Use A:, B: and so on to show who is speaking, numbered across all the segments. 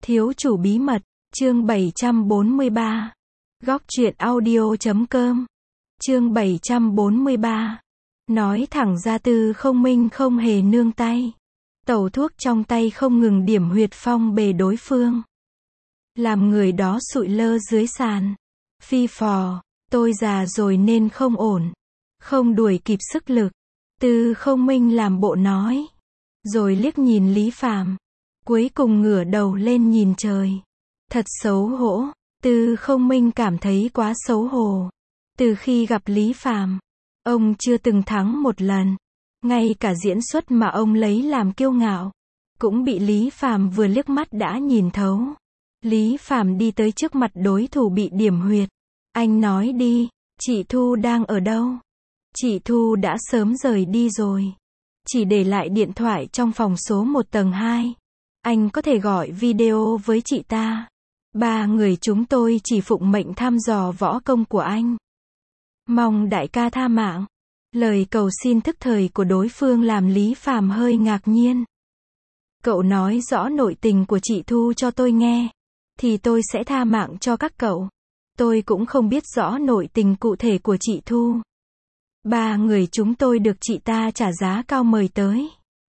A: Thiếu chủ bí mật, chương 743. Góc truyện audio.com. Chương 743. Nói thẳng ra Tư Không Minh không hề nương tay. Tẩu thuốc trong tay không ngừng điểm huyệt phong bề đối phương. Làm người đó sụi lơ dưới sàn. Phi phò, tôi già rồi nên không ổn. Không đuổi kịp sức lực. Tư Không Minh làm bộ nói. Rồi liếc nhìn Lý Phàm. Cuối cùng ngửa đầu lên nhìn trời. Thật xấu hổ. Tư Không Minh cảm thấy quá xấu hổ. Từ khi gặp Lý Phàm, ông chưa từng thắng một lần. Ngay cả diễn xuất mà ông lấy làm kiêu ngạo, cũng bị Lý Phàm vừa liếc mắt đã nhìn thấu. Lý Phàm đi tới trước mặt đối thủ bị điểm huyệt. Anh nói đi, chị Thu đang ở đâu? Chị Thu đã sớm rời đi rồi. Chỉ để lại điện thoại trong phòng số 1 tầng 2. Anh có thể gọi video với chị ta. 3 người chúng tôi chỉ phụng mệnh thăm dò võ công của anh. Mong đại ca tha mạng. Lời cầu xin thức thời của đối phương làm Lý Phàm hơi ngạc nhiên. Cậu nói rõ nội tình của chị Thu cho tôi nghe, thì tôi sẽ tha mạng cho các cậu. Tôi cũng không biết rõ nội tình cụ thể của chị Thu. 3 người chúng tôi được chị ta trả giá cao mời tới.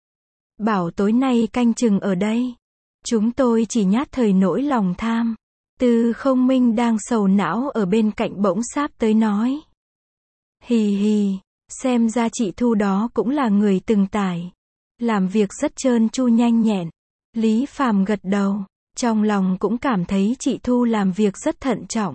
A: Bảo tối nay canh chừng ở đây. Chúng tôi chỉ nhát thời nỗi lòng tham. Tư Không Minh đang sầu não ở bên cạnh bỗng sáp tới nói. Hì hì, xem ra chị Thu đó cũng là người từng trải. Làm việc rất trơn tru nhanh nhẹn. Lý Phàm gật đầu, trong lòng cũng cảm thấy chị Thu làm việc rất thận trọng.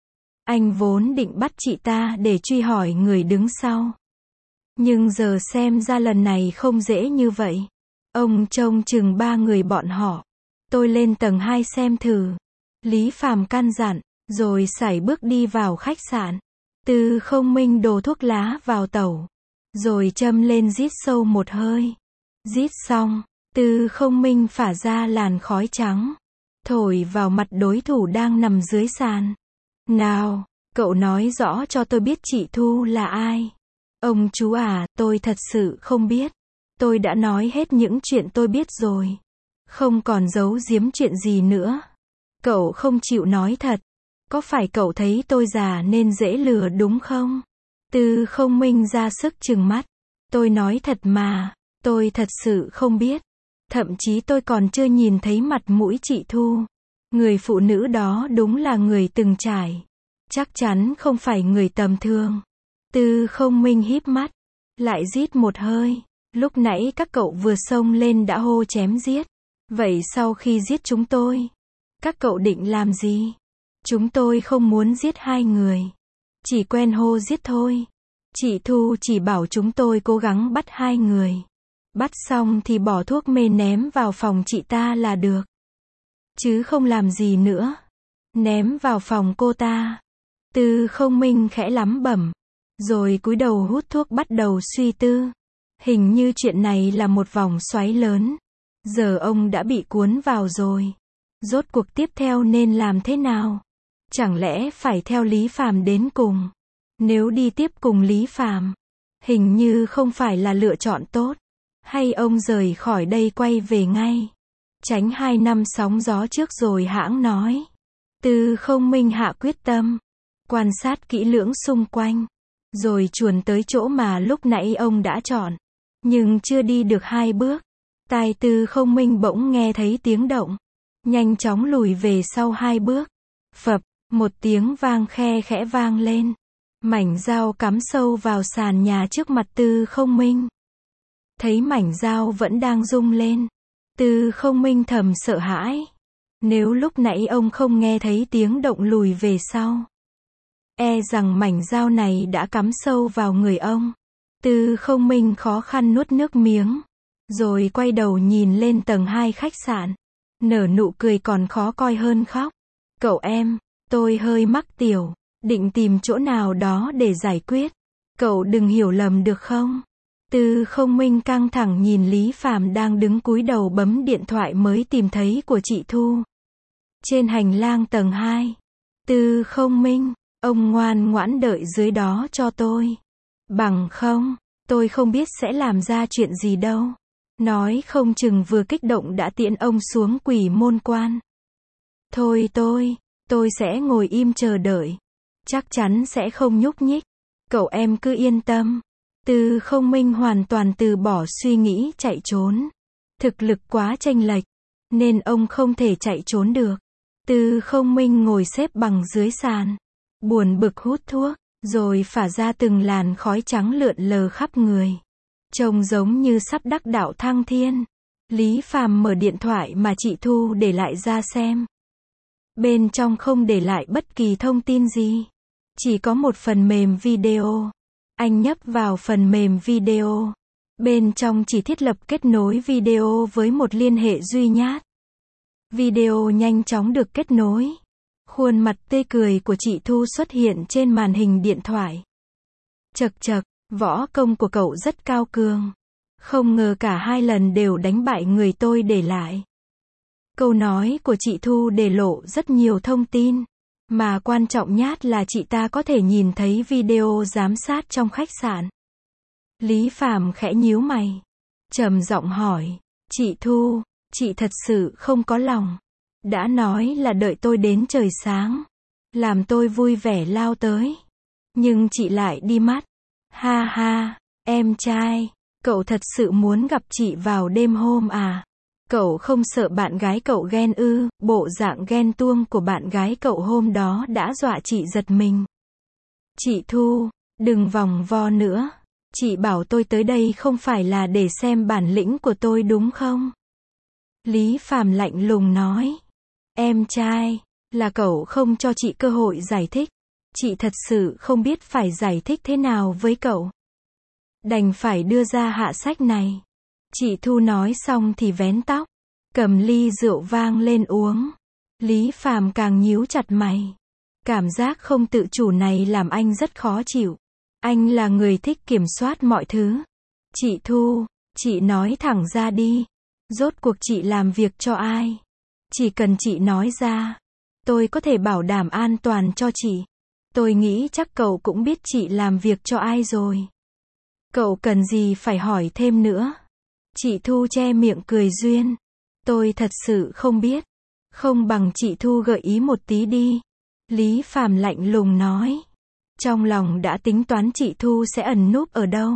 A: Anh vốn định bắt chị ta để truy hỏi người đứng sau. Nhưng giờ xem ra lần này không dễ như vậy. Ông trông chừng 3 người bọn họ. Tôi lên tầng 2 xem thử. Lý Phàm căn dặn, rồi sải bước đi vào khách sạn. Tư Không Minh đổ thuốc lá vào tẩu, rồi châm lên rít sâu một hơi. Rít xong, Tư Không Minh phả ra làn khói trắng, thổi vào mặt đối thủ đang nằm dưới sàn. Nào, cậu nói rõ cho tôi biết chị Thu là ai. Ông chú à, tôi thật sự không biết. Tôi đã nói hết những chuyện tôi biết rồi. Không còn giấu giếm chuyện gì nữa. Cậu không chịu nói thật. Có phải cậu thấy tôi già nên dễ lừa đúng không? Tư Không Minh ra sức trừng mắt. Tôi nói thật mà, tôi thật sự không biết. Thậm chí tôi còn chưa nhìn thấy mặt mũi chị Thu. Người phụ nữ đó đúng là người từng trải. Chắc chắn không phải người tầm thường. Tư Không Minh híp mắt, lại rít một hơi. Lúc nãy các cậu vừa xông lên đã hô chém giết. Vậy sau khi giết chúng tôi, các cậu định làm gì? Chúng tôi không muốn giết 2 người. Chỉ quen hô giết thôi. Chị Thu chỉ bảo chúng tôi cố gắng bắt 2 người. Bắt xong thì bỏ thuốc mê ném vào phòng chị ta là được. Chứ không làm gì nữa. Ném vào phòng cô ta. Tư Không Minh khẽ lẩm bẩm. Rồi cúi đầu hút thuốc bắt đầu suy tư. Hình như chuyện này là một vòng xoáy lớn. Giờ ông đã bị cuốn vào rồi. Rốt cuộc tiếp theo nên làm thế nào? Chẳng lẽ phải theo Lý Phàm đến cùng? Nếu đi tiếp cùng Lý Phàm, hình như không phải là lựa chọn tốt. Hay ông rời khỏi đây quay về ngay? Tránh 2 năm sóng gió trước rồi hãng nói. Tư Không Minh hạ quyết tâm. Quan sát kỹ lưỡng xung quanh. Rồi chuồn tới chỗ mà lúc nãy ông đã chọn. Nhưng chưa đi được 2 bước. Tai Tư Không Minh bỗng nghe thấy tiếng động. Nhanh chóng lùi về sau 2 bước. Phập, một tiếng vang khe khẽ vang lên. Mảnh dao cắm sâu vào sàn nhà trước mặt Tư Không Minh. Thấy mảnh dao vẫn đang rung lên. Tư Không Minh thầm sợ hãi. Nếu lúc nãy ông không nghe thấy tiếng động lùi về sau, e rằng mảnh dao này đã cắm sâu vào người ông. Tư Không Minh khó khăn nuốt nước miếng. Rồi quay đầu nhìn lên tầng 2 khách sạn. Nở nụ cười còn khó coi hơn khóc. Cậu em, tôi hơi mắc tiểu. Định tìm chỗ nào đó để giải quyết. Cậu đừng hiểu lầm được không? Tư Không Minh căng thẳng nhìn Lý Phàm đang đứng cúi đầu bấm điện thoại mới tìm thấy của chị Thu. Trên hành lang tầng 2. Tư Không Minh, ông ngoan ngoãn đợi dưới đó cho tôi. Bằng không, tôi không biết sẽ làm ra chuyện gì đâu. Nói không chừng vừa kích động đã tiễn ông xuống Quỷ Môn Quan. Thôi tôi sẽ ngồi im chờ đợi. Chắc chắn sẽ không nhúc nhích. Cậu em cứ yên tâm. Tư Không Minh hoàn toàn từ bỏ suy nghĩ chạy trốn. Thực lực quá chênh lệch, nên ông không thể chạy trốn được. Tư Không Minh ngồi xếp bằng dưới sàn, buồn bực hút thuốc, rồi phả ra từng làn khói trắng lượn lờ khắp người. Trông giống như sắp đắc đạo thăng thiên. Lý Phàm mở điện thoại mà chị Thu để lại ra xem. Bên trong không để lại bất kỳ thông tin gì. Chỉ có một phần mềm video. Anh nhấp vào phần mềm video. Bên trong chỉ thiết lập kết nối video với một liên hệ duy nhất. Video nhanh chóng được kết nối. Khuôn mặt tươi cười của chị Thu xuất hiện trên màn hình điện thoại. Chậc chậc, võ công của cậu rất cao cường. Không ngờ cả hai lần đều đánh bại người tôi để lại. Câu nói của chị Thu để lộ rất nhiều thông tin. Mà quan trọng nhất là chị ta có thể nhìn thấy video giám sát trong khách sạn. Lý Phàm khẽ nhíu mày. Trầm giọng hỏi. Chị Thu, chị thật sự không có lòng. Đã nói là đợi tôi đến trời sáng. Làm tôi vui vẻ lao tới. Nhưng chị lại đi mất. Ha ha, em trai. Cậu thật sự muốn gặp chị vào đêm hôm à? Cậu không sợ bạn gái cậu ghen ư? Bộ dạng ghen tuông của bạn gái cậu hôm đó đã dọa chị giật mình. Chị Thu, đừng vòng vo nữa. Chị bảo tôi tới đây không phải là để xem bản lĩnh của tôi đúng không? Lý Phàm lạnh lùng nói. Em trai, là cậu không cho chị cơ hội giải thích. Chị thật sự không biết phải giải thích thế nào với cậu. Đành phải đưa ra hạ sách này. Chị Thu nói xong thì vén tóc, cầm ly rượu vang lên uống. Lý Phàm càng nhíu chặt mày. Cảm giác không tự chủ này làm anh rất khó chịu. Anh là người thích kiểm soát mọi thứ. Chị Thu, chị nói thẳng ra đi. Rốt cuộc chị làm việc cho ai? Chỉ cần chị nói ra, tôi có thể bảo đảm an toàn cho chị. Tôi nghĩ chắc cậu cũng biết chị làm việc cho ai rồi. Cậu cần gì phải hỏi thêm nữa? Chị Thu che miệng cười duyên. Tôi thật sự không biết. Không bằng chị Thu gợi ý một tí đi. Lý Phàm lạnh lùng nói. Trong lòng đã tính toán chị Thu sẽ ẩn núp ở đâu.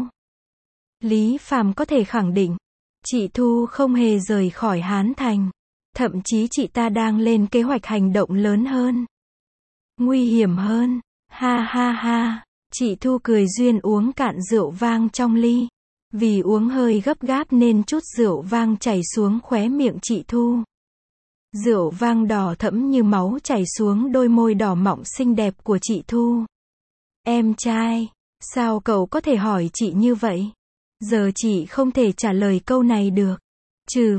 A: Lý Phàm có thể khẳng định. Chị Thu không hề rời khỏi Hán Thành. Thậm chí chị ta đang lên kế hoạch hành động lớn hơn. Nguy hiểm hơn. Ha ha ha. Chị Thu cười duyên uống cạn rượu vang trong ly. Vì uống hơi gấp gáp nên chút rượu vang chảy xuống khóe miệng chị Thu. Rượu vang đỏ thẫm như máu chảy xuống đôi môi đỏ mọng xinh đẹp của chị Thu. Em trai, sao cậu có thể hỏi chị như vậy? Giờ chị không thể trả lời câu này được. Trừ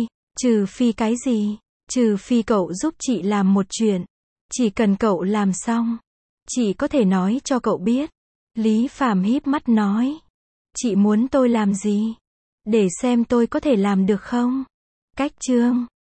A: phi cái gì? Trừ phi cậu giúp chị làm một chuyện. Chỉ cần cậu làm xong, chị có thể nói cho cậu biết. Lý Phàm híp mắt nói. Chị muốn tôi làm gì? Để xem tôi có thể làm được không? Cách chương